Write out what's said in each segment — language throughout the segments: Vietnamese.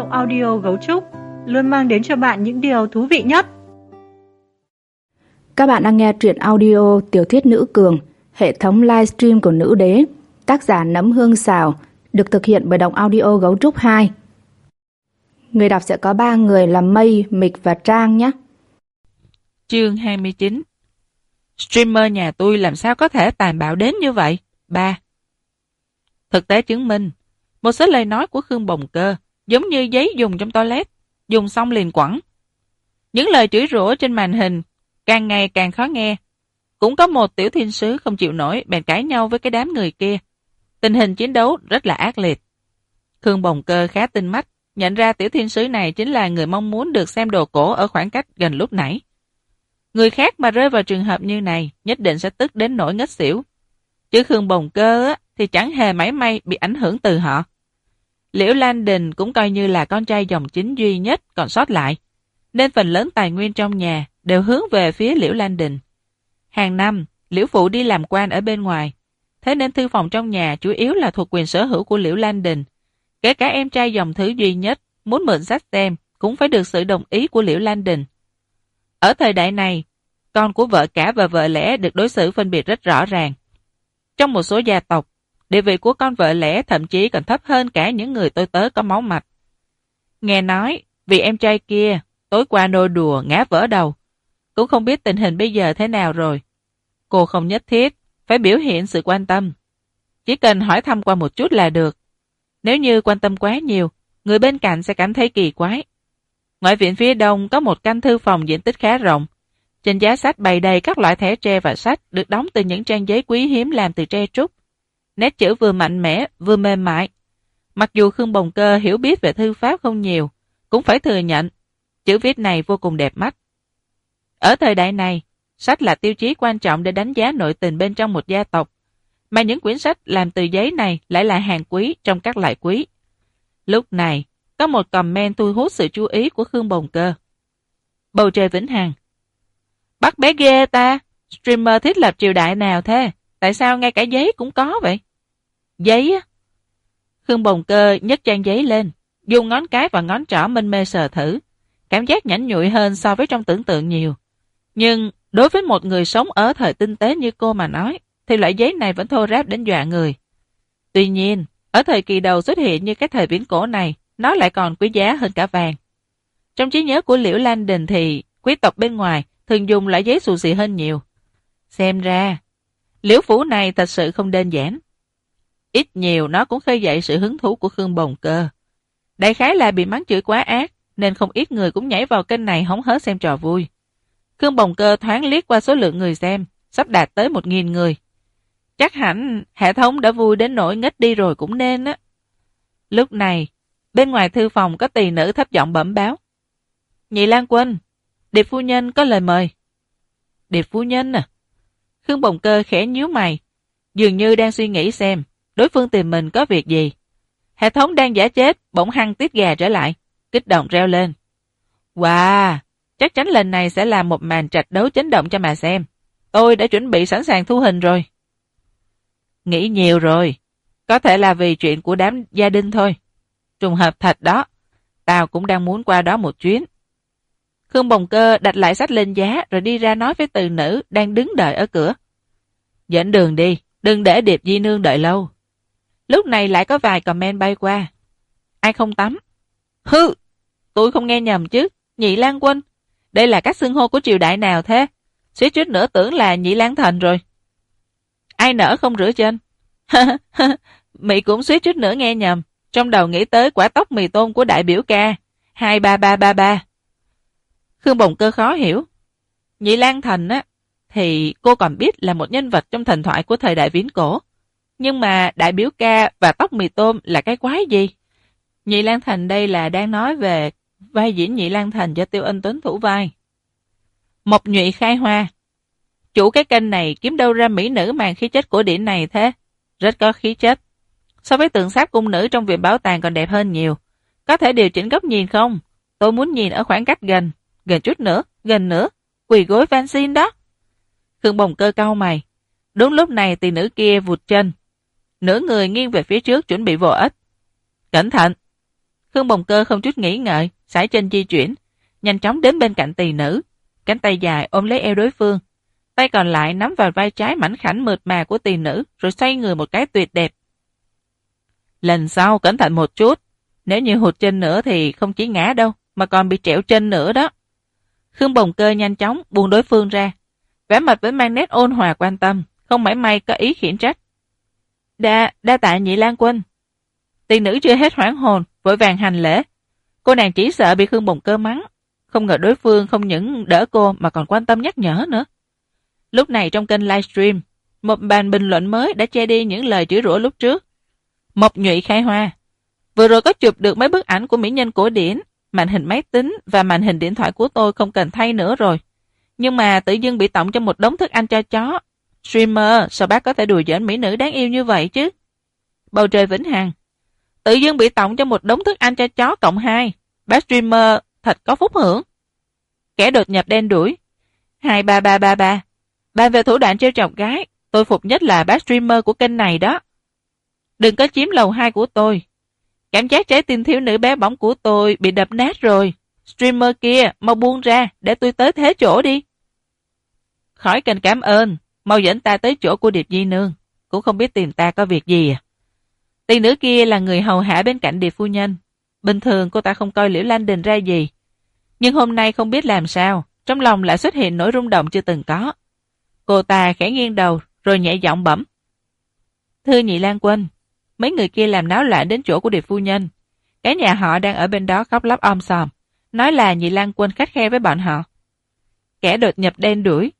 audio Gấu Trúc luôn mang đến cho bạn những điều thú vị nhất. Các bạn đang nghe truyện audio Tiểu thuyết Nữ Cường, hệ thống livestream của Nữ Đế, tác giả Nấm Hương Xào, được thực hiện bởi Đọc Audio Gấu Trúc 2. Người đọc sẽ có 3 người là Mây, Mịch và Trang nhé. Chương 29. Streamer nhà tôi làm sao có thể tàn bạo đến như vậy? 3. Thực tế chứng minh, một số lời nói của Khương Bồng Cơ giống như giấy dùng trong toilet, dùng xong liền quẳng. Những lời chửi rủa trên màn hình càng ngày càng khó nghe. Cũng có một tiểu thiên sứ không chịu nổi bèn cãi nhau với cái đám người kia. Tình hình chiến đấu rất là ác liệt. Khương Bồng Cơ khá tinh mắt, nhận ra tiểu thiên sứ này chính là người mong muốn được xem đồ cổ ở khoảng cách gần lúc nãy. Người khác mà rơi vào trường hợp như này nhất định sẽ tức đến nỗi ngất xỉu. Chứ Khương Bồng Cơ thì chẳng hề mảy may bị ảnh hưởng từ họ. Liễu Lan Đình cũng coi như là con trai dòng chính duy nhất còn sót lại, nên phần lớn tài nguyên trong nhà đều hướng về phía Liễu Lan Đình. Hàng năm, Liễu Phụ đi làm quan ở bên ngoài, thế nên thư phòng trong nhà chủ yếu là thuộc quyền sở hữu của Liễu Lan Đình. Kể cả em trai dòng thứ duy nhất muốn mượn sách xem cũng phải được sự đồng ý của Liễu Lan Đình. Ở thời đại này, con của vợ cả và vợ lẽ được đối xử phân biệt rất rõ ràng. Trong một số gia tộc, địa vị của con vợ lẽ thậm chí còn thấp hơn cả những người tôi tớ có máu mạch. Nghe nói, vì em trai kia tối qua nô đùa ngã vỡ đầu, cũng không biết tình hình bây giờ thế nào rồi. Cô không nhất thiết phải biểu hiện sự quan tâm, chỉ cần hỏi thăm qua một chút là được. Nếu như quan tâm quá nhiều, người bên cạnh sẽ cảm thấy kỳ quái. Ngoại viện phía đông có một căn thư phòng diện tích khá rộng. Trên giá sách bày đầy các loại thẻ tre và sách được đóng từ những trang giấy quý hiếm làm từ tre trúc. Nét chữ vừa mạnh mẽ, vừa mềm mại. Mặc dù Khương Bồng Cơ hiểu biết về thư pháp không nhiều, cũng phải thừa nhận, chữ viết này vô cùng đẹp mắt. Ở thời đại này, sách là tiêu chí quan trọng để đánh giá nội tình bên trong một gia tộc, mà những quyển sách làm từ giấy này lại là hàng quý trong các loại quý. Lúc này, có một comment thu hút sự chú ý của Khương Bồng Cơ. Bầu trời vĩnh hằng. Bắt bé ghê ta, streamer thiết lập triều đại nào thế? Tại sao ngay cả giấy cũng có vậy? Giấy á? Khương Bồng Cơ nhấc trang giấy lên, dùng ngón cái và ngón trỏ mênh mê sờ thử. Cảm giác nhẵn nhụi hơn so với trong tưởng tượng nhiều. Nhưng đối với một người sống ở thời tinh tế như cô mà nói, thì loại giấy này vẫn thô ráp đến dọa người. Tuy nhiên, ở thời kỳ đầu xuất hiện như cái thời viễn cổ này, nó lại còn quý giá hơn cả vàng. Trong trí nhớ của Liễu Lan Đình thì quý tộc bên ngoài thường dùng loại giấy xù xì hơn nhiều. Xem ra, Liễu Phủ này thật sự không đơn giản. Ít nhiều nó cũng khơi dậy sự hứng thú của Khương Bồng Cơ. Đại khái là bị mắng chửi quá ác, nên không ít người cũng nhảy vào kênh này hóng hớt xem trò vui. Khương Bồng Cơ thoáng liếc qua số lượng người xem, sắp đạt tới 1.000 người. Chắc hẳn hệ thống đã vui đến nỗi ngất đi rồi cũng nên á. Lúc này, bên ngoài thư phòng có tỳ nữ thấp giọng bẩm báo. Nhị Lan Quân, Điệp phu nhân có lời mời. Điệp phu nhân à? Khương Bồng Cơ khẽ nhíu mày, dường như đang suy nghĩ xem đối phương tìm mình có việc gì. Hệ thống đang giả chết bỗng hăng tiết gà trở lại, kích động reo lên. Wow, chắc chắn lần này sẽ là một màn trạch đấu chấn động cho mà xem. Tôi đã chuẩn bị sẵn sàng thu hình rồi. Nghĩ nhiều rồi, có thể là vì chuyện của đám gia đình thôi. Trùng hợp thật đó, tao cũng đang muốn qua đó một chuyến. Khương Bồng Cơ đặt lại sách lên giá rồi đi ra nói với từ nữ đang đứng đợi ở cửa. Dẫn đường đi, đừng để Điệp Di Nương đợi lâu. Lúc này lại có vài comment bay qua. Ai không tắm? Hư, tôi không nghe nhầm chứ, Nhị Lan Quân. Đây là các xưng hô của triều đại nào thế? Suýt chút nữa tưởng là Nhị Lan Thành rồi. Ai nỡ không rửa chân? Mị cũng suýt chút nữa nghe nhầm. Trong đầu nghĩ tới quả tóc mì tôm của đại biểu ca 23333. Khương Bồng Cơ khó hiểu. Nhị Lan Thành á, thì cô còn biết là một nhân vật trong thần thoại của thời đại viễn cổ. Nhưng mà đại biểu ca và tóc mì tôm là cái quái gì? Nhị Lan Thành đây là đang nói về vai diễn Nhị Lan Thành do Tiêu Anh Tuấn thủ vai. Mộc Nhụy khai hoa. Chủ cái kênh này kiếm đâu ra mỹ nữ mang khí chất cổ điển này thế? Rất có khí chất. So với tượng sáp cung nữ trong viện bảo tàng còn đẹp hơn nhiều. Có thể điều chỉnh góc nhìn không? Tôi muốn nhìn ở khoảng cách gần. Gần chút nữa, gần nữa. Quỳ gối van xin đó. Khương Bồng Cơ cau mày. Đúng lúc này tỷ nữ kia vụt chân. Nửa người nghiêng về phía trước chuẩn bị vồ ếch. Cẩn thận. Khương Bồng Cơ không chút nghĩ ngợi, sải chân di chuyển, nhanh chóng đến bên cạnh tỳ nữ, cánh tay dài ôm lấy eo đối phương, tay còn lại nắm vào vai trái mảnh khảnh mượt mà của tỳ nữ, rồi xoay người một cái tuyệt đẹp. Lần sau cẩn thận một chút, nếu như hụt chân nữa thì không chỉ ngã đâu, mà còn bị trẹo chân nữa đó. Khương Bồng Cơ nhanh chóng buông đối phương ra, vẻ mặt vẫn mang nét ôn hòa quan tâm, không mảy may có ý khiển trách. Đa tạ Nhị Lang Quân. Tỳ nữ chưa hết hoảng hồn, vội vàng hành lễ. Cô nàng chỉ sợ bị Khương Bồng Cơ mắng, không ngờ đối phương không những đỡ cô mà còn quan tâm nhắc nhở nữa. Lúc này trong kênh livestream, một bàn bình luận mới đã che đi những lời chửi rủa lúc trước. Mộc Nhụy khai hoa. Vừa rồi có chụp được mấy bức ảnh của mỹ nhân cổ điển, màn hình máy tính và màn hình điện thoại của tôi không cần thay nữa rồi. Nhưng mà tự dưng bị tọng trong một đống thức ăn cho chó. Streamer, sao bác có thể đùa giỡn mỹ nữ đáng yêu như vậy chứ? Bầu trời vĩnh hằng. Tự dưng bị tọng cho một đống thức ăn cho chó cộng 2. Bác streamer thật có phúc hưởng. Kẻ đột nhập đen đuổi. 23333. Bàn về thủ đoạn trêu chọc gái, tôi phục nhất là bác streamer của kênh này đó. Đừng có chiếm lầu 2 của tôi. Cảm giác trái tim thiếu nữ bé bỏng của tôi bị đập nát rồi. Streamer kia, mau buông ra, để tôi tới thế chỗ đi. Khỏi cần cảm ơn, mau dẫn ta tới chỗ của Điệp Di Nương. Cũng không biết tìm ta có việc gì à. Tỷ nữ kia là người hầu hạ bên cạnh Điệp phu nhân. Bình thường cô ta không coi Liễu Lan Đình ra gì. Nhưng hôm nay không biết làm sao, trong lòng lại xuất hiện nỗi rung động chưa từng có. Cô ta khẽ nghiêng đầu, rồi nhẹ giọng bẩm. Thưa Nhị Lang Quân, mấy người kia làm náo loạn đến chỗ của Điệp phu nhân. Cái nhà họ đang ở bên đó khóc lóc om sòm, nói là Nhị Lang Quân khắt khe với bọn họ. Kẻ đột nhập đen đuổi.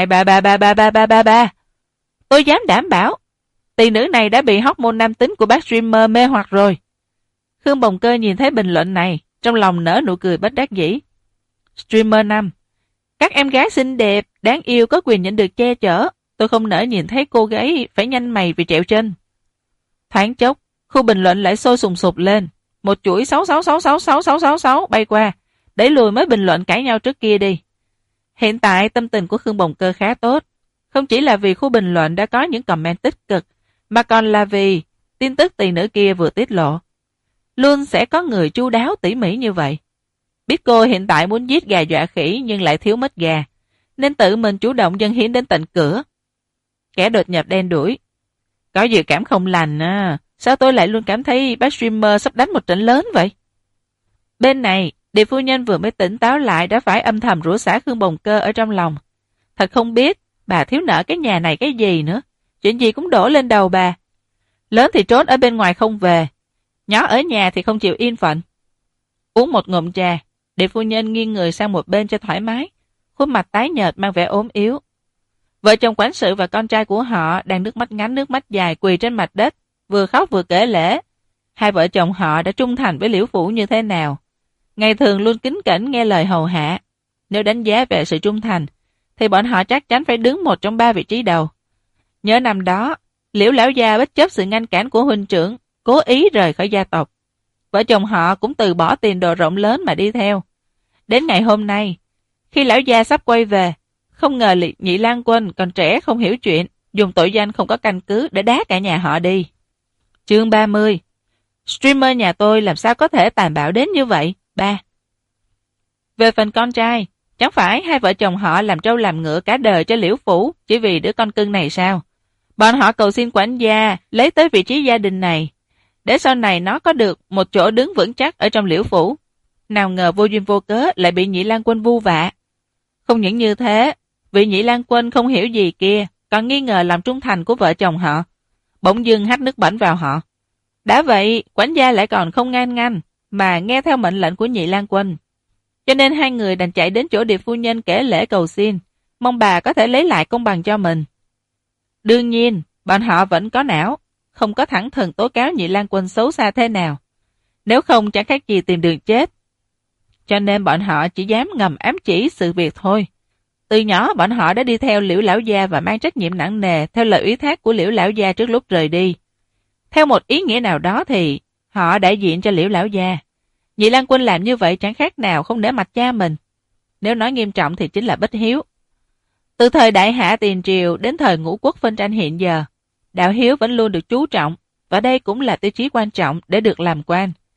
2333333. Tôi dám đảm bảo, tỷ nữ này đã bị hormone nam tính của bác streamer mê hoặc rồi. Khương Bồng Cơ nhìn thấy bình luận này, trong lòng nở nụ cười bất đắc dĩ. Streamer 5. Các em gái xinh đẹp, đáng yêu có quyền nhận được che chở. Tôi không nỡ nhìn thấy cô gái phải nhanh mày vì trẹo chân. Thoáng chốc, khu bình luận lại sôi sùng sục lên. Một chuỗi 6666666 bay qua, đẩy lùi mấy bình luận cãi nhau trước kia đi. Hiện tại tâm tình của Khương Bồng Cơ khá tốt. Không chỉ là vì khu bình luận đã có những comment tích cực, mà còn là vì tin tức tỷ nữ kia vừa tiết lộ. Luôn sẽ có người chu đáo tỉ mỉ như vậy. Biết cô hiện tại muốn giết gà dọa khỉ nhưng lại thiếu mít gà, nên tự mình chủ động dâng hiến đến tận cửa. Kẻ đột nhập đen đuổi. Có dự cảm không lành à, sao tôi lại luôn cảm thấy bác streamer sắp đánh một trận lớn vậy? Bên này, Điệp phu nhân vừa mới tỉnh táo lại đã phải âm thầm rủa xả Khương Bồng Cơ ở trong lòng. Thật không biết, bà thiếu nợ cái nhà này cái gì nữa. Chuyện gì cũng đổ lên đầu bà. Lớn thì trốn ở bên ngoài không về, nhỏ ở nhà thì không chịu yên phận. Uống một ngụm trà, Điệp phu nhân nghiêng người sang một bên cho thoải mái, khuôn mặt tái nhợt mang vẻ ốm yếu. Vợ chồng quản sự và con trai của họ đang nước mắt ngắn nước mắt dài quỳ trên mặt đất, vừa khóc vừa kể lể. Hai vợ chồng họ đã trung thành với Liễu Phủ như thế nào. Ngày thường luôn kính cẩn nghe lời hầu hạ. Nếu đánh giá về sự trung thành, thì bọn họ chắc chắn phải đứng một trong 3 vị trí đầu. Nhớ năm đó, Liễu lão gia bất chấp sự ngăn cản của huynh trưởng, cố ý rời khỏi gia tộc. Vợ chồng họ cũng từ bỏ tiền đồ rộng lớn mà đi theo. Đến ngày hôm nay, khi lão gia sắp quay về, không ngờ Nhị Lang Quân còn trẻ không hiểu chuyện, dùng tội danh không có căn cứ để đá cả nhà họ đi. Chương 30. Streamer nhà tôi làm sao có thể tàn bạo đến như vậy? 3. Về phần con trai, chẳng phải hai vợ chồng họ làm trâu làm ngựa cả đời cho Liễu Phủ chỉ vì đứa con cưng này sao? Bọn họ cầu xin quản gia lấy tới vị trí gia đình này, để sau này nó có được một chỗ đứng vững chắc ở trong Liễu Phủ. Nào ngờ vô duyên vô cớ lại bị Nhị Lang Quân vu vạ. Không những như thế, vị Nhị Lang Quân không hiểu gì kia, còn nghi ngờ lòng trung thành của vợ chồng họ, bỗng dưng hắt nước bẩn vào họ. Đã vậy, quản gia lại còn không ngang nganh, mà nghe theo mệnh lệnh của Nhị Lang Quân. Cho nên hai người đành chạy đến chỗ Điệp phu nhân kể lễ cầu xin, mong bà có thể lấy lại công bằng cho mình. Đương nhiên, bọn họ vẫn có não, không có thẳng thừng tố cáo Nhị Lang Quân xấu xa thế nào. Nếu không chẳng khác gì tìm đường chết. Cho nên bọn họ chỉ dám ngầm ám chỉ sự việc thôi. Từ nhỏ bọn họ đã đi theo Liễu lão gia và mang trách nhiệm nặng nề theo lời ủy thác của Liễu lão gia trước lúc rời đi. Theo một ý nghĩa nào đó thì họ đại diện cho Liễu lão gia. Nhị Lang Quân làm như vậy chẳng khác nào không nể mặt cha mình. Nếu nói nghiêm trọng thì chính là bất hiếu. Từ thời Đại Hạ Tiền Triều đến thời Ngũ Quốc phân tranh hiện giờ, đạo hiếu vẫn luôn được chú trọng, và đây cũng là tiêu chí quan trọng để được làm quan.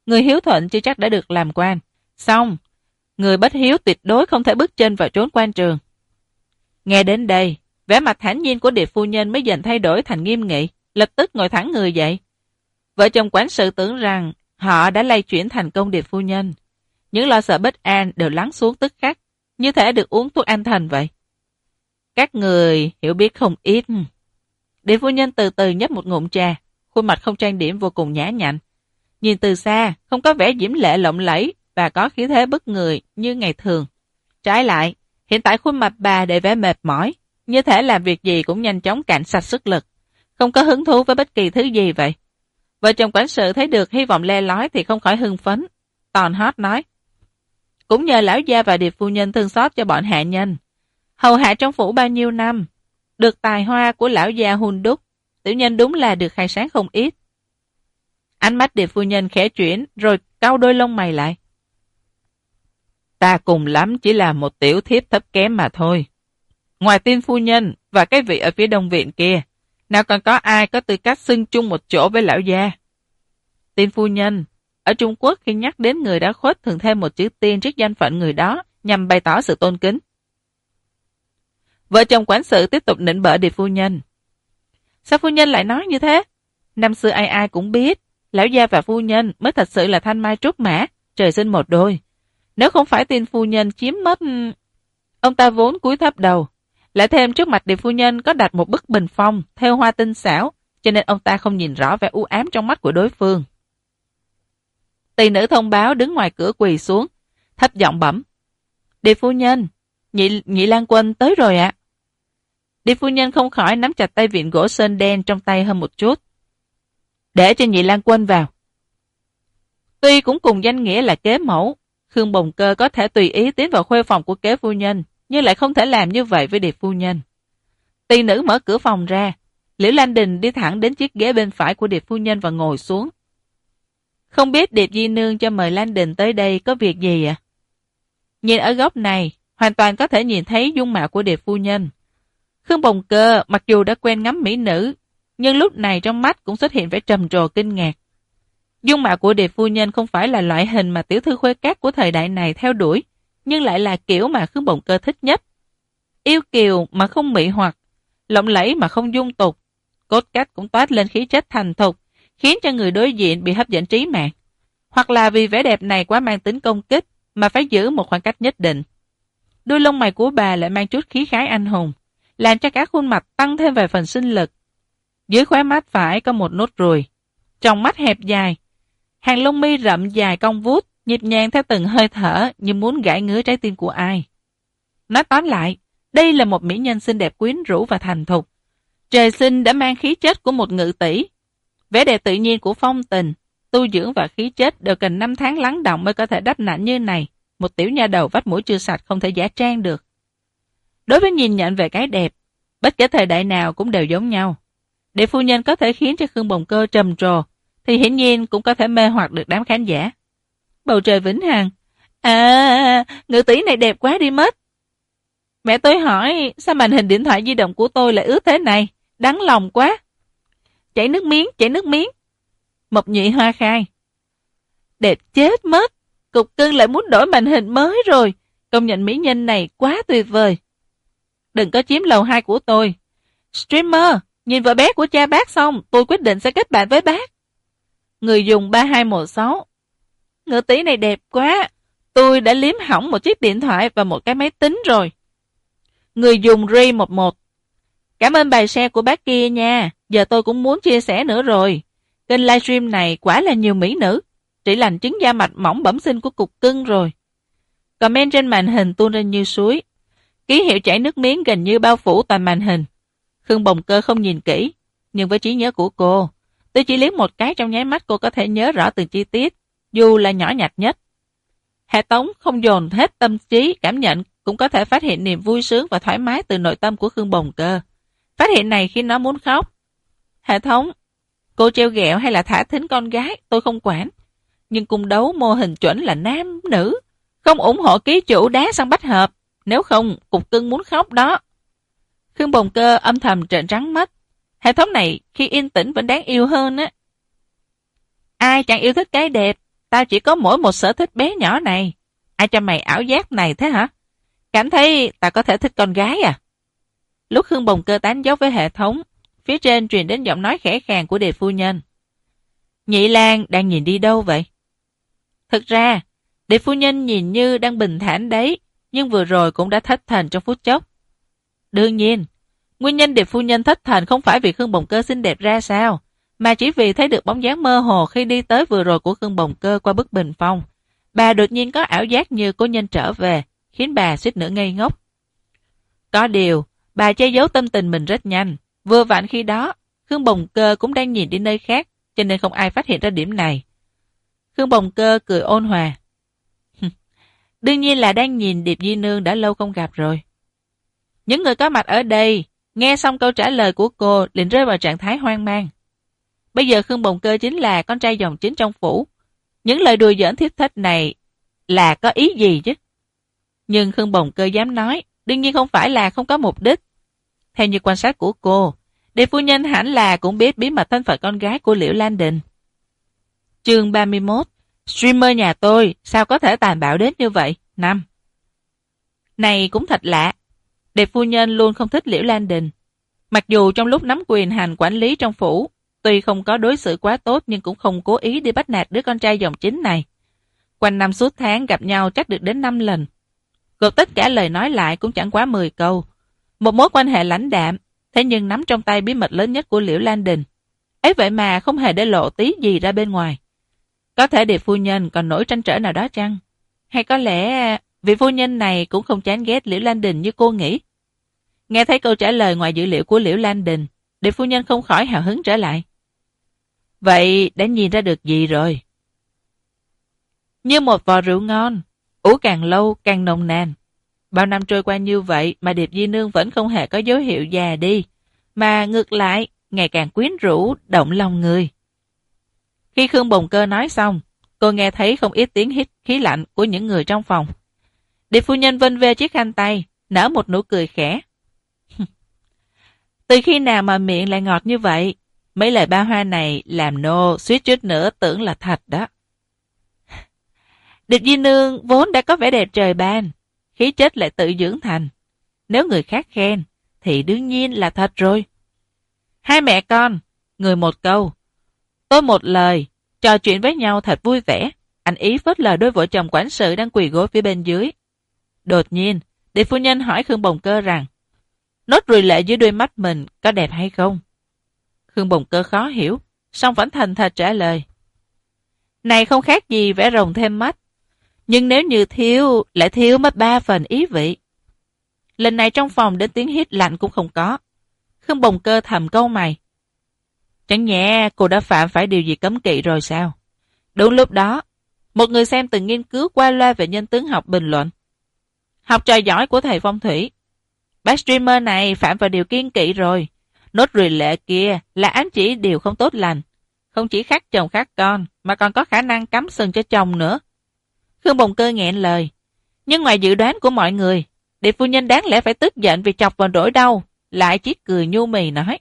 Người hiếu thuận chưa chắc đã được làm quan. Xong, người bất hiếu tuyệt đối không thể bước chân vào trốn quan trường. Nghe đến đây, vẻ mặt thản nhiên của Điệp phu nhân mới dần thay đổi thành nghiêm nghị, lập tức ngồi thẳng người dậy. Vợ chồng quản sự tưởng rằng họ đã lay chuyển thành công Điệp phu nhân. Những lo sợ bất an đều lắng xuống tức khắc, như thể được uống thuốc an thần vậy. Các người hiểu biết không ít. Điệp phu nhân từ từ nhấp một ngụm trà, khuôn mặt không trang điểm vô cùng nhã nhặn. Nhìn từ xa, không có vẻ diễm lệ lộng lẫy và có khí thế bức người như ngày thường. Trái lại, hiện tại khuôn mặt bà đầy vẻ mệt mỏi, như thể làm việc gì cũng nhanh chóng cạn sạch sức lực, không có hứng thú với bất kỳ thứ gì vậy. Vợ chồng quản sự thấy được hy vọng le lói thì không khỏi hưng phấn. Tòn hót nói, cũng nhờ lão gia và Điệp phu nhân thương xót cho bọn hạ nhân. Hầu hạ trong phủ bao nhiêu năm, được tài hoa của lão gia hun đúc, tiểu nhân đúng là được khai sáng không ít. Ánh mắt Điệp phu nhân khẽ chuyển rồi cau đôi lông mày lại. Ta cùng lắm chỉ là một tiểu thiếp thấp kém mà thôi. Ngoài Tiên phu nhân và cái vị ở phía đông viện kia, nào còn có ai có tư cách xưng chung một chỗ với lão gia? Tiên phu nhân, ở Trung Quốc khi nhắc đến người đã khuất thường thêm một chữ tiên trước danh phận người đó nhằm bày tỏ sự tôn kính. Vợ chồng quản sự tiếp tục nịnh bợ Điệp phu nhân. Sao phu nhân lại nói như thế? Năm xưa ai ai cũng biết, lão gia và phu nhân mới thật sự là thanh mai trúc mã, trời sinh một đôi. Nếu không phải Tiên phu nhân chiếm mất... Ông ta vốn cúi thấp đầu, lại thêm trước mặt Điệp phu nhân có đặt một bức bình phong theo hoa tinh xảo, cho nên ông ta không nhìn rõ vẻ u ám trong mắt của đối phương. Tỳ nữ thông báo đứng ngoài cửa quỳ xuống, thấp giọng bẩm. Điệp phu nhân, nhị lang quân tới rồi ạ. Điệp phu nhân không khỏi nắm chặt tay vịn gỗ sơn đen trong tay hơn một chút. Để cho nhị lang quân vào. Tuy cũng cùng danh nghĩa là kế mẫu, Khương Bồng Cơ có thể tùy ý tiến vào khuê phòng của kế phu nhân, nhưng lại không thể làm như vậy với Điệp phu nhân. Tỳ nữ mở cửa phòng ra, Liễu Lan Đình đi thẳng đến chiếc ghế bên phải của Điệp phu nhân và ngồi xuống. Không biết Điệp di nương cho mời Lan Đình tới đây có việc gì ạ? Nhìn ở góc này, hoàn toàn có thể nhìn thấy dung mạo của Điệp phu nhân. Khương Bồng Cơ mặc dù đã quen ngắm mỹ nữ, nhưng lúc này trong mắt cũng xuất hiện vẻ trầm trồ kinh ngạc. Dung mạo của Điệp phu nhân không phải là loại hình mà tiểu thư khuê các của thời đại này theo đuổi, nhưng lại là kiểu mà Khương Bồng Cơ thích nhất. Yêu kiều mà không mị hoặc, lộng lẫy mà không dung tục, cốt cách cũng toát lên khí chất thành thục, khiến cho người đối diện bị hấp dẫn trí mạng. Hoặc là vì vẻ đẹp này quá mang tính công kích mà phải giữ một khoảng cách nhất định. Đôi lông mày của bà lại mang chút khí khái anh hùng, làm cho cả khuôn mặt tăng thêm vài phần sinh lực. Dưới khóe mắt phải có một nốt ruồi, tròng mắt hẹp dài, hàng lông mi rậm dài cong vút, nhịp nhàng theo từng hơi thở như muốn gãi ngứa trái tim của ai. Nói tóm lại, đây là một mỹ nhân xinh đẹp quyến rũ và thành thục. Trời sinh đã mang khí chất của một ngự tỷ. Vẻ đẹp tự nhiên của phong tình, tu dưỡng và khí chất đều cần 5 tháng lắng đọng mới có thể đắp nặn như này. Một tiểu nha đầu vắt mũi chưa sạch không thể giả trang được. Đối với nhìn nhận về cái đẹp, bất kể thời đại nào cũng đều giống nhau. Để phu nhân có thể khiến cho Khương Bồng Cơ trầm trồ, thì hiển nhiên cũng có thể mê hoặc được đám khán giả. Bầu trời vĩnh hằng. Ngự tỷ này đẹp quá đi mất. Mẹ tôi hỏi, sao màn hình điện thoại di động của tôi lại ướt thế này? Đắng lòng quá. Chảy nước miếng, chảy nước miếng. Mộc Nhụy Hoa khai. Đẹp chết mất. Cục Cưng lại muốn đổi màn hình mới rồi. Công nhận mỹ nhân này quá tuyệt vời. Đừng có chiếm lầu 2 của tôi. Streamer, nhìn vợ bé của cha bác xong, tôi quyết định sẽ kết bạn với bác. Người dùng 3216. Ngự tỷ này đẹp quá. Tôi đã liếm hỏng một chiếc điện thoại và một cái máy tính rồi. Người dùng Ray11. Cảm ơn bài share của bác kia nha. Giờ tôi cũng muốn chia sẻ nữa rồi. Kênh livestream này quả là nhiều mỹ nữ. Chỉ lành chứng da mặt mỏng bẩm sinh của Cục Cưng rồi. Comment trên màn hình tuôn ra như suối. Ký hiệu chảy nước miếng gần như bao phủ toàn màn hình. Khương Bồng Cơ không nhìn kỹ, nhưng với trí nhớ của cô, tôi chỉ liếc một cái trong nháy mắt cô có thể nhớ rõ từng chi tiết, dù là nhỏ nhặt nhất. Hệ thống không dồn hết tâm trí cảm nhận cũng có thể phát hiện niềm vui sướng và thoải mái từ nội tâm của Khương Bồng Cơ. Phát hiện này khi nó muốn khóc. Hệ thống, cô treo ghẹo hay là thả thính con gái, tôi không quản. Nhưng cung đấu mô hình chuẩn là nam, nữ. Không ủng hộ ký chủ đá sang bách hợp. Nếu không, Cục Cưng muốn khóc đó. Khương Bồng Cơ âm thầm trợn trắng mắt. Hệ thống này khi yên tĩnh vẫn đáng yêu hơn á. Ai chẳng yêu thích cái đẹp. tao chỉ có mỗi một sở thích bé nhỏ này. Ai cho mày ảo giác này thế hả? Cảm thấy tao có thể thích con gái à? Lúc Khương Bồng Cơ tán dốc với hệ thống, phía trên truyền đến giọng nói khẽ khàng của Điệp phu nhân. Nhị Lan đang nhìn đi đâu vậy? Thực ra, Điệp phu nhân nhìn như đang bình thản đấy, nhưng vừa rồi cũng đã thất thần trong phút chốc. Đương nhiên, nguyên nhân Điệp phu nhân thất thần không phải vì Khương Bồng Cơ xinh đẹp ra sao, mà chỉ vì thấy được bóng dáng mơ hồ khi đi tới vừa rồi của Khương Bồng Cơ qua bức bình phong. Bà đột nhiên có ảo giác như cố nhân trở về, khiến bà suýt nữa ngây ngốc. Có điều, bà che giấu tâm tình mình rất nhanh. Vừa vặn khi đó, Khương Bồng Cơ cũng đang nhìn đi nơi khác, cho nên không ai phát hiện ra điểm này. Khương Bồng Cơ cười ôn hòa. Đương nhiên là đang nhìn Điệp Di Nương đã lâu không gặp rồi. Những người có mặt ở đây, nghe xong câu trả lời của cô liền rơi vào trạng thái hoang mang. Bây giờ Khương Bồng Cơ chính là con trai dòng chính trong phủ. Những lời đùa giỡn thiết thách này là có ý gì chứ? Nhưng Khương Bồng Cơ dám nói, đương nhiên không phải là không có mục đích. Theo như quan sát của cô, Điệp phu nhân hẳn là cũng biết bí mật thân phận con gái của Liễu Lan Đình. Chương 31. Streamer nhà tôi sao có thể tàn bạo đến như vậy? 5. Này cũng thật lạ. Điệp phu nhân luôn không thích Liễu Lan Đình. Mặc dù trong lúc nắm quyền hành quản lý trong phủ, tuy không có đối xử quá tốt nhưng cũng không cố ý đi bắt nạt đứa con trai dòng chính này. Quanh năm suốt tháng gặp nhau chắc được đến 5 lần. Gộp tất cả lời nói lại cũng chẳng quá 10 câu. Một mối quan hệ lãnh đạm, thế nhưng nắm trong tay bí mật lớn nhất của Liễu Lan Đình. Ấy vậy mà không hề để lộ tí gì ra bên ngoài. Có thể Điệp phu nhân còn nổi tranh trở nào đó chăng? Hay có lẽ vị phu nhân này cũng không chán ghét Liễu Lan Đình như cô nghĩ? Nghe thấy câu trả lời ngoài dữ liệu của Liễu Lan Đình, Điệp phu nhân không khỏi hào hứng trở lại. Vậy đã nhìn ra được gì rồi? Như một vò rượu ngon, uống càng lâu càng nồng nàn. Bao năm trôi qua như vậy mà Điệp Di Nương vẫn không hề có dấu hiệu già đi, mà ngược lại ngày càng quyến rũ, động lòng người. Khi Khương Bồng Cơ nói xong, cô nghe thấy không ít tiếng hít khí lạnh của những người trong phòng. Điệp phu nhân vênh vê chiếc khăn tay, nở một nụ cười khẽ. Từ khi nào mà miệng lại ngọt như vậy? Mấy lời ba hoa này làm nô suýt chút nữa tưởng là thật đó. Điệp Di Nương vốn đã có vẻ đẹp trời ban, khí chất lại tự dưỡng thành. Nếu người khác khen, thì đương nhiên là thật rồi. Hai mẹ con, người một câu, tôi một lời, trò chuyện với nhau thật vui vẻ. Anh ý phớt lờ đôi vợ chồng quản sự đang quỳ gối phía bên dưới. Đột nhiên, Điệp phu nhân hỏi Khương Bồng Cơ rằng, nốt ruồi lệ dưới đôi mắt mình có đẹp hay không? Khương Bồng Cơ khó hiểu, song vẫn thành thật trả lời. Này không khác gì vẽ rồng thêm mắt, nhưng nếu như thiếu, lại thiếu mất 3 phần ý vị. Lần này trong phòng đến tiếng hít lạnh cũng không có. Khương Bồng Cơ thầm câu mày. Chẳng nhẽ cô đã phạm phải điều gì cấm kỵ rồi sao? Đúng lúc đó, một người xem từng nghiên cứu qua loa về nhân tướng học bình luận. Học trò giỏi của thầy phong thủy. Bác streamer này phạm vào điều kiêng kỵ rồi. Nốt ruồi lệ kia là ám chỉ điều không tốt lành. Không chỉ khắc chồng khắc con, mà còn có khả năng cắm sừng cho chồng nữa. Khương Bồng Cơ nghẹn lời. Nhưng ngoài dự đoán của mọi người, Điệp phu nhân đáng lẽ phải tức giận vì chọc vào nỗi đau, lại chỉ cười nhu mì nói.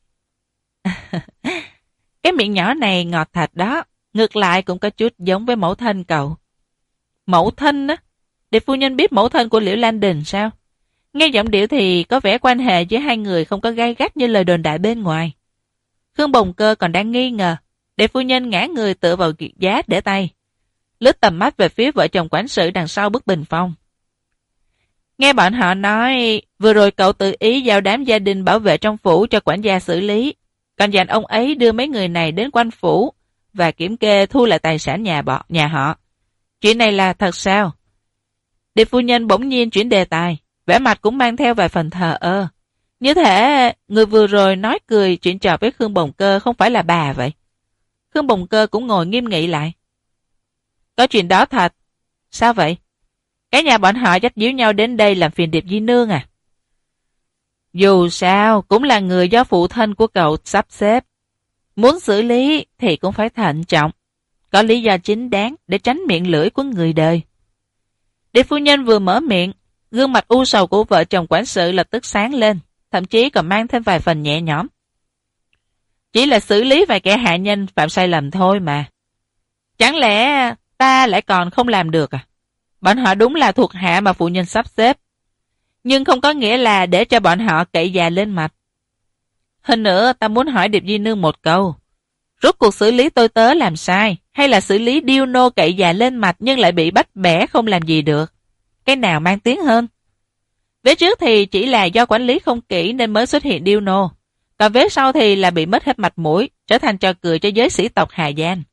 Cái miệng nhỏ này ngọt thật đó, ngược lại cũng có chút giống với mẫu thân cậu. Mẫu thân á? Điệp phu nhân biết mẫu thân của Liễu Lan Đình sao? Nghe giọng điệu thì có vẻ quan hệ giữa hai người không có gay gắt như lời đồn đại bên ngoài. Khương Bồng Cơ còn đang nghi ngờ, Điệp phu nhân ngã người tựa vào giá để tay, lướt tầm mắt về phía vợ chồng quản sự đằng sau bức bình phong. Nghe bọn họ nói, vừa rồi cậu tự ý giao đám gia đình bảo vệ trong phủ cho quản gia xử lý, còn dặn ông ấy đưa mấy người này đến quanh phủ và kiểm kê thu lại tài sản nhà họ. Chuyện này là thật sao? Điệp phu nhân bỗng nhiên chuyển đề tài, vẻ mặt cũng mang theo vài phần thờ ơ. Như thể người vừa rồi nói cười chuyện trò với Khương Bồng Cơ không phải là bà vậy. Khương Bồng Cơ cũng ngồi nghiêm nghị lại. Có chuyện đó thật. Sao vậy? Cái nhà bọn họ dắt díu nhau đến đây làm phiền Điệp Di Nương à? Dù sao cũng là người do phụ thân của cậu sắp xếp. Muốn xử lý thì cũng phải thận trọng. Có lý do chính đáng để tránh miệng lưỡi của người đời. Điệp phu nhân vừa mở miệng, gương mặt u sầu của vợ chồng quản sự lập tức sáng lên, thậm chí còn mang thêm vài phần nhẹ nhõm. Chỉ là xử lý vài kẻ hạ nhân phạm sai lầm thôi mà. Chẳng lẽ ta lại còn không làm được à? Bọn họ đúng là thuộc hạ mà phụ nhân sắp xếp. Nhưng không có nghĩa là để cho bọn họ cậy già lên mặt. Hơn nữa, ta muốn hỏi Điệp Di Nương một câu. Rốt cuộc xử lý tôi tớ làm sai, hay là xử lý điêu nô cậy già lên mặt nhưng lại bị bắt bẻ không làm gì được? Cái nào mang tiếng hơn? Vế trước thì chỉ là do quản lý không kỹ nên mới xuất hiện điêu nô. Còn vế sau thì là bị mất hết mặt mũi, trở thành trò cười cho giới sĩ tộc Hà Giang.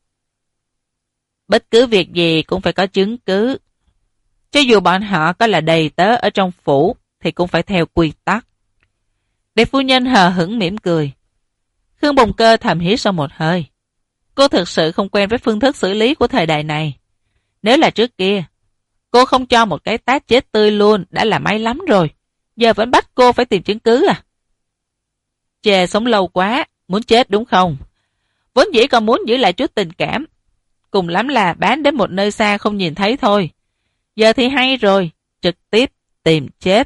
Bất cứ việc gì cũng phải có chứng cứ. Cho dù bọn họ có là đầy tớ ở trong phủ thì cũng phải theo quy tắc. Đại phu nhân hờ hững mỉm cười. Khương Bồng Cơ thầm hít sau một hơi. Cô thực sự không quen với phương thức xử lý của thời đại này. Nếu là trước kia, cô không cho một cái tát chết tươi luôn đã là may lắm rồi. Giờ vẫn bắt cô phải tìm chứng cứ à? Chề sống lâu quá, muốn chết đúng không? Vốn dĩ còn muốn giữ lại chút tình cảm. Cùng lắm là bán đến một nơi xa không nhìn thấy thôi. Giờ thì hay rồi, trực tiếp tìm chết.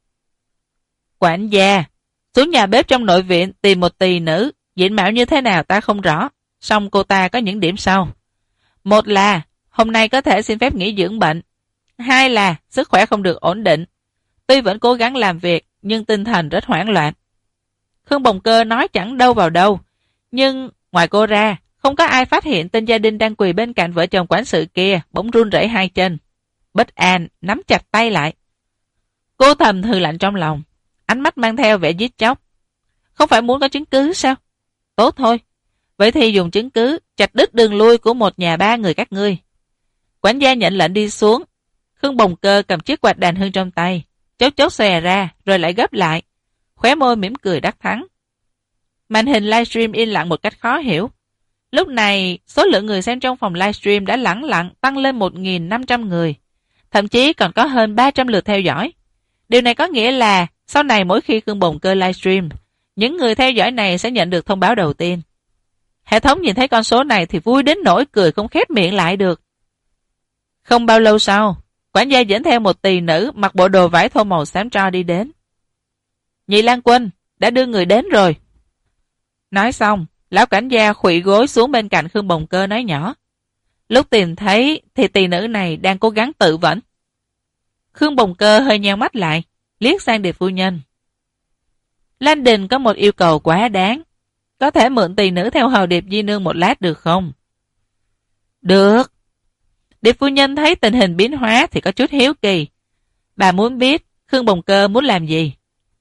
Quản gia, xuống nhà bếp trong nội viện tìm một tỳ nữ, diện mạo như thế nào ta không rõ. Song cô ta có những điểm sau. Một là, hôm nay có thể xin phép nghỉ dưỡng bệnh. Hai là, sức khỏe không được ổn định. Tuy vẫn cố gắng làm việc, nhưng tinh thần rất hoảng loạn. Khương Bồng Cơ nói chẳng đâu vào đâu. Nhưng, ngoài cô ra, không có ai phát hiện tên gia đình đang quỳ bên cạnh vợ chồng quản sự kia, bỗng run rẩy hai chân. Bất an, nắm chặt tay lại. Cô thầm hừ lạnh trong lòng, ánh mắt mang theo vẻ giết chóc. Không phải muốn có chứng cứ sao? Tốt thôi. Vậy thì dùng chứng cứ, chặt đứt đường lui của một nhà ba người các ngươi. Quản gia nhận lệnh đi xuống. Khương Bồng Cơ cầm chiếc quạt đàn hương trong tay, chốc chốc xòe ra, rồi lại gấp lại. Khóe môi mỉm cười đắc thắng. Màn hình livestream yên lặng một cách khó hiểu. Lúc này, số lượng người xem trong phòng livestream đã lẳng lặng tăng lên 1.500 người. Thậm chí còn có hơn 300 lượt theo dõi. Điều này có nghĩa là sau này mỗi khi Khương Bồng Cơ livestream, những người theo dõi này sẽ nhận được thông báo đầu tiên. Hệ thống nhìn thấy con số này thì vui đến nỗi cười không khép miệng lại được. Không bao lâu sau, quản gia dẫn theo một tỳ nữ mặc bộ đồ vải thô màu xám tro đi đến. Nhị Lan Quân, đã đưa người đến rồi. Nói xong, lão quản gia khuỵu gối xuống bên cạnh Khương Bồng Cơ nói nhỏ. Lúc tìm thấy thì tỳ nữ này đang cố gắng tự vẫn. Khương Bồng Cơ hơi nheo mắt lại, liếc sang Điệp phu nhân. Lan Đình có một yêu cầu quá đáng. Có thể mượn tỳ nữ theo hầu Điệp Di Nương một lát được không? Được. Điệp phu nhân thấy tình hình biến hóa thì có chút hiếu kỳ. Bà muốn biết Khương Bồng Cơ muốn làm gì.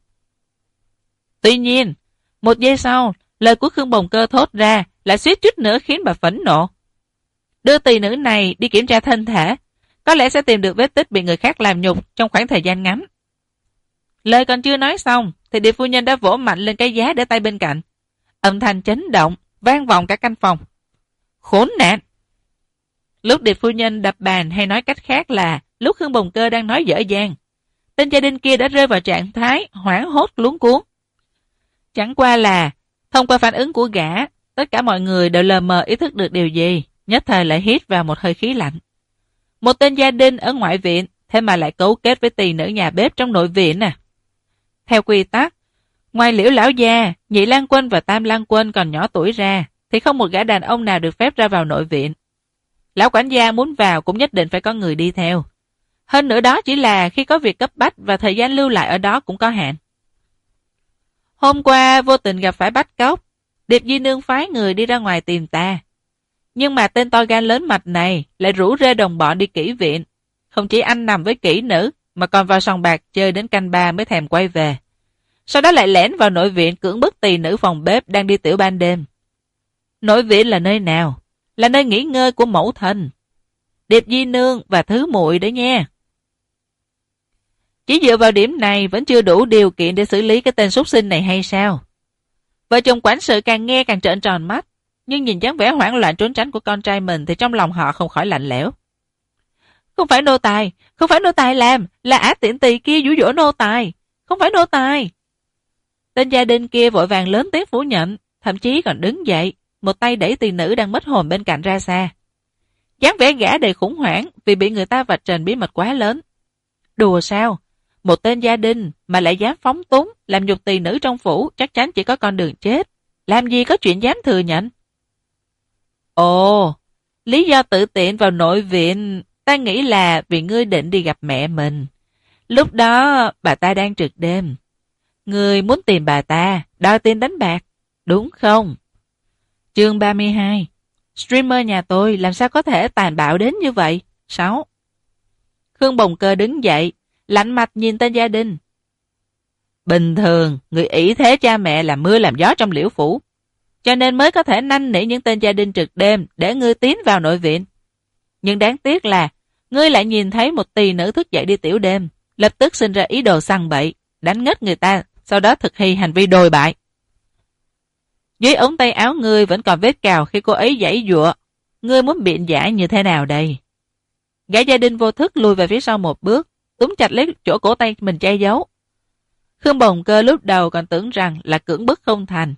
Tuy nhiên, một giây sau, lời của Khương Bồng Cơ thốt ra lại suýt chút nữa khiến bà phẫn nộ. Đưa tỳ nữ này đi kiểm tra thân thể, có lẽ sẽ tìm được vết tích bị người khác làm nhục trong khoảng thời gian ngắn. Lời còn chưa nói xong, thì Điệp phu nhân đã vỗ mạnh lên cái giá để tay bên cạnh. Âm thanh chấn động, vang vọng cả căn phòng. Khốn nạn! Lúc Điệp phu nhân đập bàn hay nói cách khác là lúc Khương Bồng Cơ đang nói dở dang, tên gia đình kia đã rơi vào trạng thái hoảng hốt luống cuống. Chẳng qua là, thông qua phản ứng của gã, tất cả mọi người đều lờ mờ ý thức được điều gì, nhất thời lại hít vào một hơi khí lạnh. Một tên gia đình ở ngoại viện, thế mà lại cấu kết với tỳ nữ nhà bếp trong nội viện à. Theo quy tắc, ngoài Liễu lão gia, Nhị Lan Quân và Tam Lan Quân còn nhỏ tuổi ra, thì không một gã đàn ông nào được phép ra vào nội viện. Lão quản gia muốn vào cũng nhất định phải có người đi theo. Hơn nữa đó chỉ là khi có việc cấp bách và thời gian lưu lại ở đó cũng có hạn. Hôm qua vô tình gặp phải bắt cóc, Điệp Di Nương phái người đi ra ngoài tìm ta. Nhưng mà tên to gan lớn mạch này lại rủ rê đồng bọn đi kỹ viện. Không chỉ anh nằm với kỹ nữ, mà còn vào sòng bạc chơi đến canh ba mới thèm quay về. Sau đó lại lẻn vào nội viện cưỡng bức tỳ nữ phòng bếp đang đi tiểu ban đêm. Nội viện là nơi nào? Là nơi nghỉ ngơi của mẫu thân, Điệp Di Nương và thứ muội đấy nha. Chỉ dựa vào điểm này vẫn chưa đủ điều kiện để xử lý cái tên súc sinh này hay sao? Vợ chồng quản sự càng nghe càng trợn tròn mắt, nhưng nhìn dáng vẻ hoảng loạn trốn tránh của con trai mình thì trong lòng họ không khỏi lạnh lẽo. Không phải nô tài làm, là Ả Tiện Tỳ kia dụ dỗ nô tài, không phải nô tài. Tên gia đình kia vội vàng lớn tiếng phủ nhận, thậm chí còn đứng dậy, một tay đẩy tỳ nữ đang mất hồn bên cạnh ra xa. Dáng vẻ gã đầy khủng hoảng vì bị người ta vạch trần bí mật quá lớn. Đùa sao? Một tên gia đình mà lại dám phóng túng, làm nhục tỳ nữ trong phủ chắc chắn chỉ có con đường chết. Làm gì có chuyện dám thừa nhận? Ồ, lý do tự tiện vào nội viện, ta nghĩ là vì ngươi định đi gặp mẹ mình. Lúc đó, bà ta đang trực đêm. Ngươi muốn tìm bà ta, đòi tiền đánh bạc, đúng không? Chương 32. Streamer nhà tôi làm sao có thể tàn bạo đến như vậy? 6. Khương Bồng Cơ đứng dậy, lạnh mặt nhìn tên gia đình. Bình thường, người ỷ thế cha mẹ làm mưa làm gió trong liễu phủ, cho nên mới có thể năn nỉ những tên gia đình trực đêm để ngươi tiến vào nội viện. Nhưng đáng tiếc là, ngươi lại nhìn thấy một tỳ nữ thức dậy đi tiểu đêm, lập tức sinh ra ý đồ săn bậy, đánh ngất người ta, sau đó thực hiện hành vi đồi bại. Dưới ống tay áo ngươi vẫn còn vết cào khi cô ấy giãy giụa. Ngươi muốn biện giải như thế nào đây? Gã gia đình vô thức lùi về phía sau một bước, túm chặt lấy chỗ cổ tay mình che giấu. Khương Bồng Cơ lúc đầu còn tưởng rằng là cưỡng bức không thành.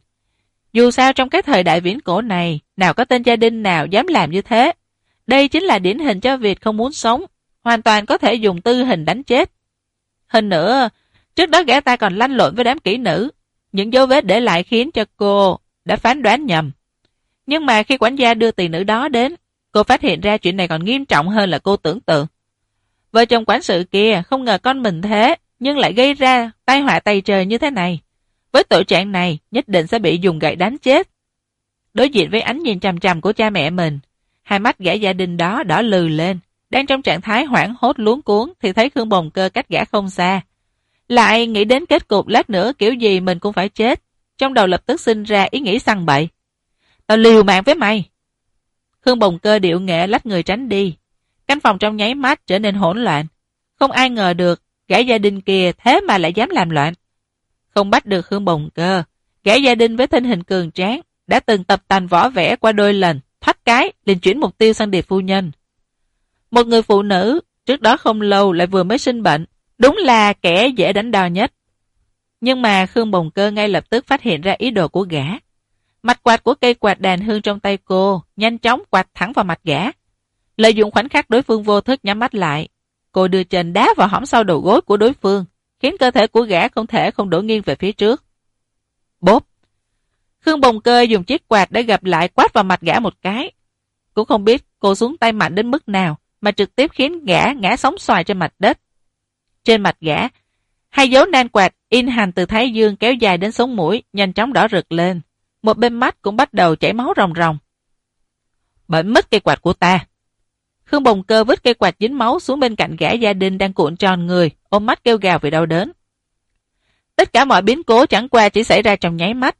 Dù sao trong cái thời đại viễn cổ này, nào có tên gia đình nào dám làm như thế. Đây chính là điển hình cho việc không muốn sống, hoàn toàn có thể dùng tư hình đánh chết. Hơn nữa, trước đó gã ta còn lanh lộn với đám kỹ nữ, những dấu vết để lại khiến cho cô đã phán đoán nhầm. Nhưng mà khi quản gia đưa tỳ nữ đó đến, cô phát hiện ra chuyện này còn nghiêm trọng hơn là cô tưởng tượng. Vợ chồng quản sự kia không ngờ con mình thế, nhưng lại gây ra tai họa tày trời như thế này. Với tội trạng này, nhất định sẽ bị dùng gậy đánh chết. Đối diện với ánh nhìn chằm chằm của cha mẹ mình, hai mắt gã gia đình đó đỏ lừ lên, đang trong trạng thái hoảng hốt luống cuống thì thấy Khương Bồng Cơ cách gã không xa. Lại nghĩ đến kết cục lát nữa kiểu gì mình cũng phải chết, trong đầu lập tức sinh ra ý nghĩ săn bậy. Tao liều mạng với mày. Khương Bồng Cơ điệu nghệ lách người tránh đi. Căn phòng trong nháy mắt trở nên hỗn loạn. Không ai ngờ được gã gia đình kia thế mà lại dám làm loạn. Không bắt được Khương Bồng Cơ, gã gia đình với thân hình cường tráng đã từng tập tành võ vẽ qua đôi lần, thoát cái liền chuyển mục tiêu sang Điệp phu nhân. Một người phụ nữ trước đó không lâu lại vừa mới sinh bệnh, đúng là kẻ dễ đánh đo nhất. Nhưng mà Khương Bồng Cơ ngay lập tức phát hiện ra ý đồ của gã. Mạch quạt của cây quạt đàn hương trong tay cô nhanh chóng quạt thẳng vào mặt gã. Lợi dụng khoảnh khắc đối phương vô thức nhắm mắt lại, cô đưa chân đá vào hõm sau đầu gối của đối phương, khiến cơ thể của gã không thể không đổ nghiêng về phía trước. Bốp! Khương Bồng Cơ dùng chiếc quạt để gặp lại quát vào mặt gã một cái. Cũng không biết cô xuống tay mạnh đến mức nào mà trực tiếp khiến gã ngã sóng xoài trên mặt đất. Trên mặt gã, hai dấu nan quạt in hành từ thái dương kéo dài đến sống mũi nhanh chóng đỏ rực lên. Một bên mắt cũng bắt đầu chảy máu ròng ròng. Bẩn mất cây quạt của ta. Khương Bồng Cơ vứt cây quạt dính máu xuống bên cạnh gã gia đình đang cuộn tròn người, ôm mắt kêu gào vì đau đớn. Tất cả mọi biến cố chẳng qua chỉ xảy ra trong nháy mắt.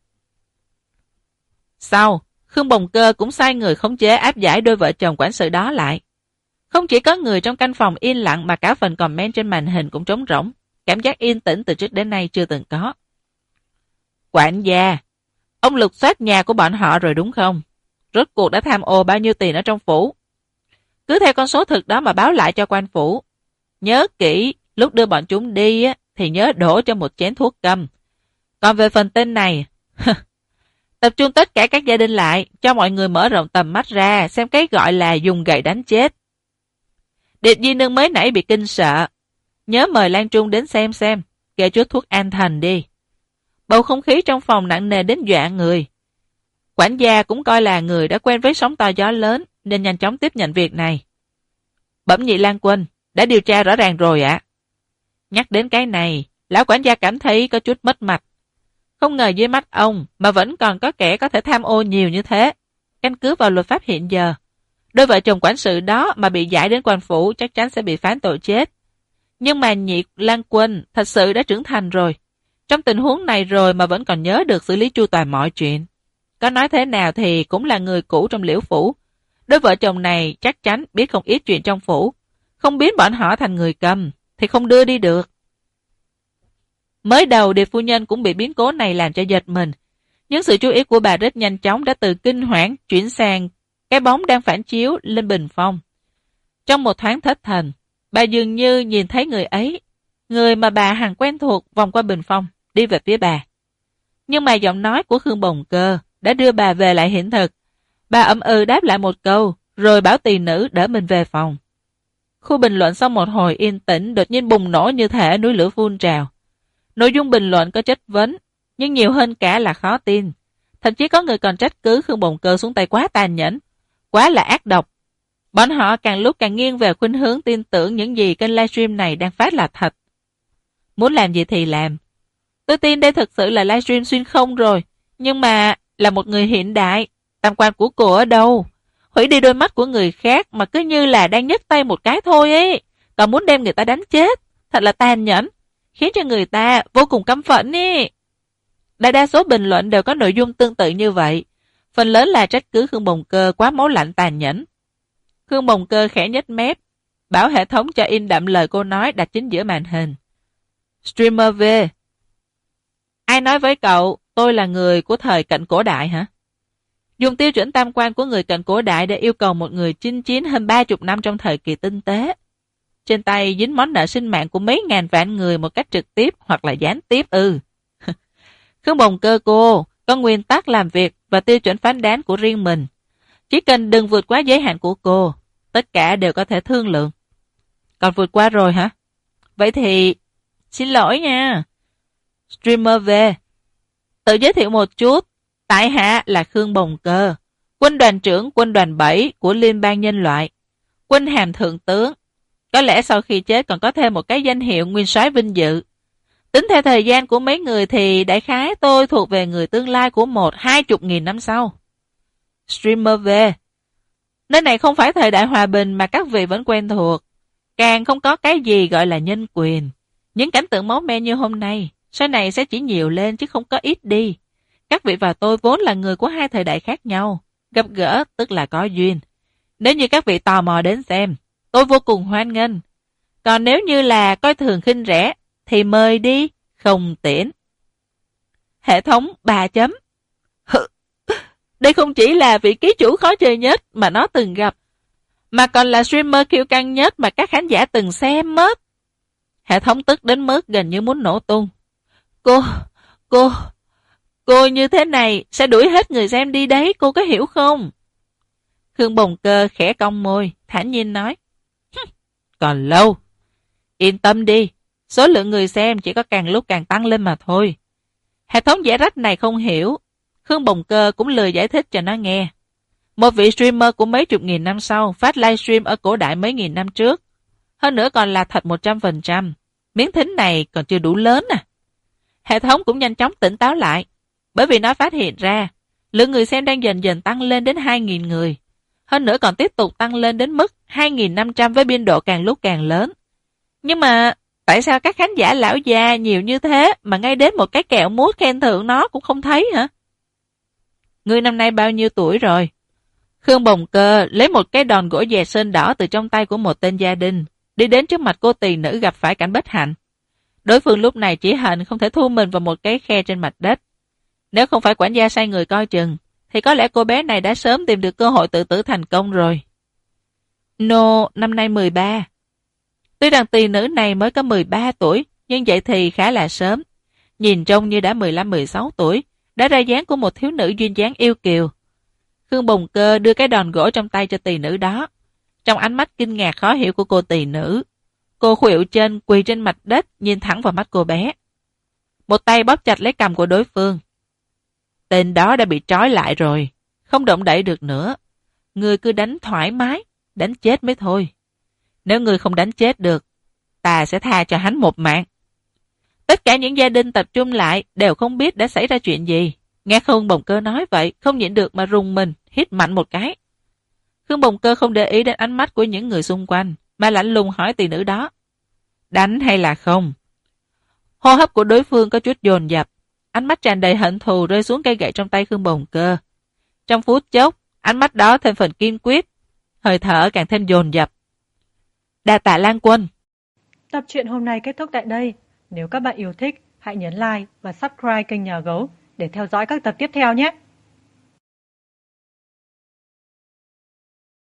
Sau, Khương Bồng Cơ cũng sai người khống chế áp giải đôi vợ chồng quản sự đó lại. Không chỉ có người trong căn phòng yên lặng mà cả phần comment trên màn hình cũng trống rỗng. Cảm giác yên tĩnh từ trước đến nay chưa từng có. Quản gia, ông lục soát nhà của bọn họ rồi đúng không? Rốt cuộc đã tham ô bao nhiêu tiền ở trong phủ? Cứ theo con số thực đó mà báo lại cho quan phủ. Nhớ kỹ, lúc đưa bọn chúng đi thì nhớ đổ cho một chén thuốc câm. Còn về phần tên này, tập trung tất cả các gia đình lại, cho mọi người mở rộng tầm mắt ra, xem cái gọi là dùng gậy đánh chết. Điệp Di Nương mới nãy bị kinh sợ. Nhớ mời Lan Trung đến xem, kê chút thuốc an thần đi. Bầu không khí trong phòng nặng nề đến dọa người. Quản gia cũng coi là người đã quen với sóng to gió lớn, nên nhanh chóng tiếp nhận việc này. Bẩm nhị Lan Quân, đã điều tra rõ ràng rồi ạ. Nhắc đến cái này, lão quản gia cảm thấy có chút mất mặt. Không ngờ dưới mắt ông mà vẫn còn có kẻ có thể tham ô nhiều như thế. Căn cứ vào luật pháp hiện giờ, đôi vợ chồng quản sự đó mà bị giải đến quan phủ chắc chắn sẽ bị phán tội chết. Nhưng mà nhị Lan Quân thật sự đã trưởng thành rồi. Trong tình huống này rồi mà vẫn còn nhớ được xử lý chu toàn mọi chuyện. Có nói thế nào thì cũng là người cũ trong liễu phủ. Đôi vợ chồng này chắc chắn biết không ít chuyện trong phủ. Không biến bọn họ thành người cầm thì không đưa đi được. Mới đầu Điệp phu nhân cũng bị biến cố này làm cho giật mình. Nhưng sự chú ý của bà rất nhanh chóng đã từ kinh hoảng chuyển sang cái bóng đang phản chiếu lên bình phong. Trong một thoáng thất thần, bà dường như nhìn thấy người ấy, người mà bà hằng quen thuộc vòng qua bình phong, đi về phía bà. Nhưng mà giọng nói của Khương Bồng Cơ đã đưa bà về lại hiện thực. Bà ậm ừ đáp lại một câu, rồi bảo tỳ nữ đỡ mình về phòng. Khu bình luận sau một hồi yên tĩnh đột nhiên bùng nổ như thể núi lửa phun trào. Nội dung bình luận có chất vấn, nhưng nhiều hơn cả là khó tin. Thậm chí có người còn trách cứ Khương Bồng Cơ xuống tay quá tàn nhẫn, quá là ác độc, Bọn họ càng lúc càng nghiêng về khuynh hướng tin tưởng những gì kênh livestream này đang phát là thật. Muốn làm gì thì làm. Tôi tin đây thực sự là livestream xuyên không rồi, nhưng mà là một người hiện đại. Tam quan của cô ở đâu? Hủy đi đôi mắt của người khác mà cứ như là đang nhấc tay một cái thôi ấy. Còn muốn đem người ta đánh chết. Thật là tàn nhẫn, khiến cho người ta vô cùng căm phẫn ý. Đại đa số bình luận đều có nội dung tương tự như vậy. Phần lớn là trách cứ Khương Bồng Cơ quá máu lạnh tàn nhẫn. Khương Bồng Cơ khẽ nhếch mép, bảo hệ thống cho in đậm lời cô nói đặt chính giữa màn hình. Streamer V, ai nói với cậu tôi là người của thời cận cổ đại hả? Dùng tiêu chuẩn tam quan của người cận cổ đại để yêu cầu một người chinh chiến hơn 30 năm trong thời kỳ tinh tế. Trên tay dính món nợ sinh mạng của mấy ngàn vạn người một cách trực tiếp hoặc là gián tiếp Khương Bồng Cơ cô có nguyên tắc làm việc và tiêu chuẩn phán đoán của riêng mình. Chỉ cần đừng vượt quá giới hạn của cô, tất cả đều có thể thương lượng. Còn vượt qua rồi hả? Vậy thì xin lỗi nha. Streamer về. Tự giới thiệu một chút. Tại hạ là Khương Bồng Cơ, quân đoàn trưởng quân đoàn 7 của Liên bang Nhân loại. Quân hàm thượng tướng. Có lẽ sau khi chết còn có thêm một cái danh hiệu nguyên soái vinh dự. Tính theo thời gian của mấy người thì đại khái tôi thuộc về người tương lai của 20.000 năm sau. Streamer về. Nơi này không phải thời đại hòa bình mà các vị vẫn quen thuộc. Càng không có cái gì gọi là nhân quyền. Những cảnh tượng máu me như hôm nay, sau này sẽ chỉ nhiều lên chứ không có ít đi. Các vị và tôi vốn là người của hai thời đại khác nhau. Gặp gỡ tức là có duyên. Nếu như các vị tò mò đến xem, tôi vô cùng hoan nghênh. Còn nếu như là coi thường khinh rẻ, thì mời đi, không tiễn. Hệ thống 3 chấm. Đây không chỉ là vị ký chủ khó chơi nhất mà nó từng gặp, mà còn là streamer kiêu căng nhất mà các khán giả từng xem mất. Hệ thống tức đến mức gần như muốn nổ tung. Cô như thế này sẽ đuổi hết người xem đi đấy, cô có hiểu không? Khương Bồng Cơ khẽ cong môi, thản nhiên nói. Còn lâu. Yên tâm đi, số lượng người xem chỉ có càng lúc càng tăng lên mà thôi. Hệ thống giải rách này không hiểu. Khương Bồng Cơ cũng lười giải thích cho nó nghe. Một vị streamer của mấy chục nghìn năm sau phát livestream ở cổ đại mấy nghìn năm trước. Hơn nữa còn là thật 100%. Miếng thính này còn chưa đủ lớn à. Hệ thống cũng nhanh chóng tỉnh táo lại. Bởi vì nó phát hiện ra, lượng người xem đang dần dần tăng lên đến 2.000 người. Hơn nữa còn tiếp tục tăng lên đến mức 2.500 với biên độ càng lúc càng lớn. Nhưng mà tại sao các khán giả lão già nhiều như thế mà ngay đến một cái kẹo mút khen thưởng nó cũng không thấy hả? Ngươi năm nay bao nhiêu tuổi rồi? Khương Bồng Cơ lấy một cái đòn gỗ dè sơn đỏ từ trong tay của một tên gia đình, đi đến trước mặt cô tỳ nữ gặp phải cảnh bất hạnh. Đối phương lúc này chỉ hận không thể thu mình vào một cái khe trên mặt đất. Nếu không phải quản gia sai người coi chừng, thì có lẽ cô bé này đã sớm tìm được cơ hội tự tử thành công rồi. Nô năm nay 13. Tuy rằng tỳ nữ này mới có 13 tuổi, nhưng vậy thì khá là sớm. Nhìn trông như đã 15-16 tuổi, đã ra dáng của một thiếu nữ duyên dáng yêu kiều. Khương Bồng Cơ đưa cái đòn gỗ trong tay cho tỳ nữ đó. Trong ánh mắt kinh ngạc khó hiểu của cô tỳ nữ, cô khuỵu chân quỳ trên mặt đất nhìn thẳng vào mắt cô bé. Một tay bóp chặt lấy cằm của đối phương. Tên đó đã bị trói lại rồi, không động đậy được nữa. Ngươi cứ đánh thoải mái, đánh chết mới thôi. Nếu ngươi không đánh chết được, ta sẽ tha cho hắn một mạng. Tất cả những gia đình tập trung lại đều không biết đã xảy ra chuyện gì. Nghe Khương Bồng Cơ nói vậy, không nhịn được mà rùng mình, hít mạnh một cái. Khương Bồng Cơ không để ý đến ánh mắt của những người xung quanh, mà lạnh lùng hỏi tỳ nữ đó. Đánh hay là không? Hô hấp của đối phương có chút dồn dập, ánh mắt tràn đầy hận thù rơi xuống cây gậy trong tay Khương Bồng Cơ. Trong phút chốc, ánh mắt đó thêm phần kiên quyết, hơi thở càng thêm dồn dập. Đa tạ Lan Quân. Tập truyện hôm nay kết thúc tại đây. Nếu các bạn yêu thích, hãy nhấn like và subscribe kênh Nhà Gấu để theo dõi các tập tiếp theo nhé.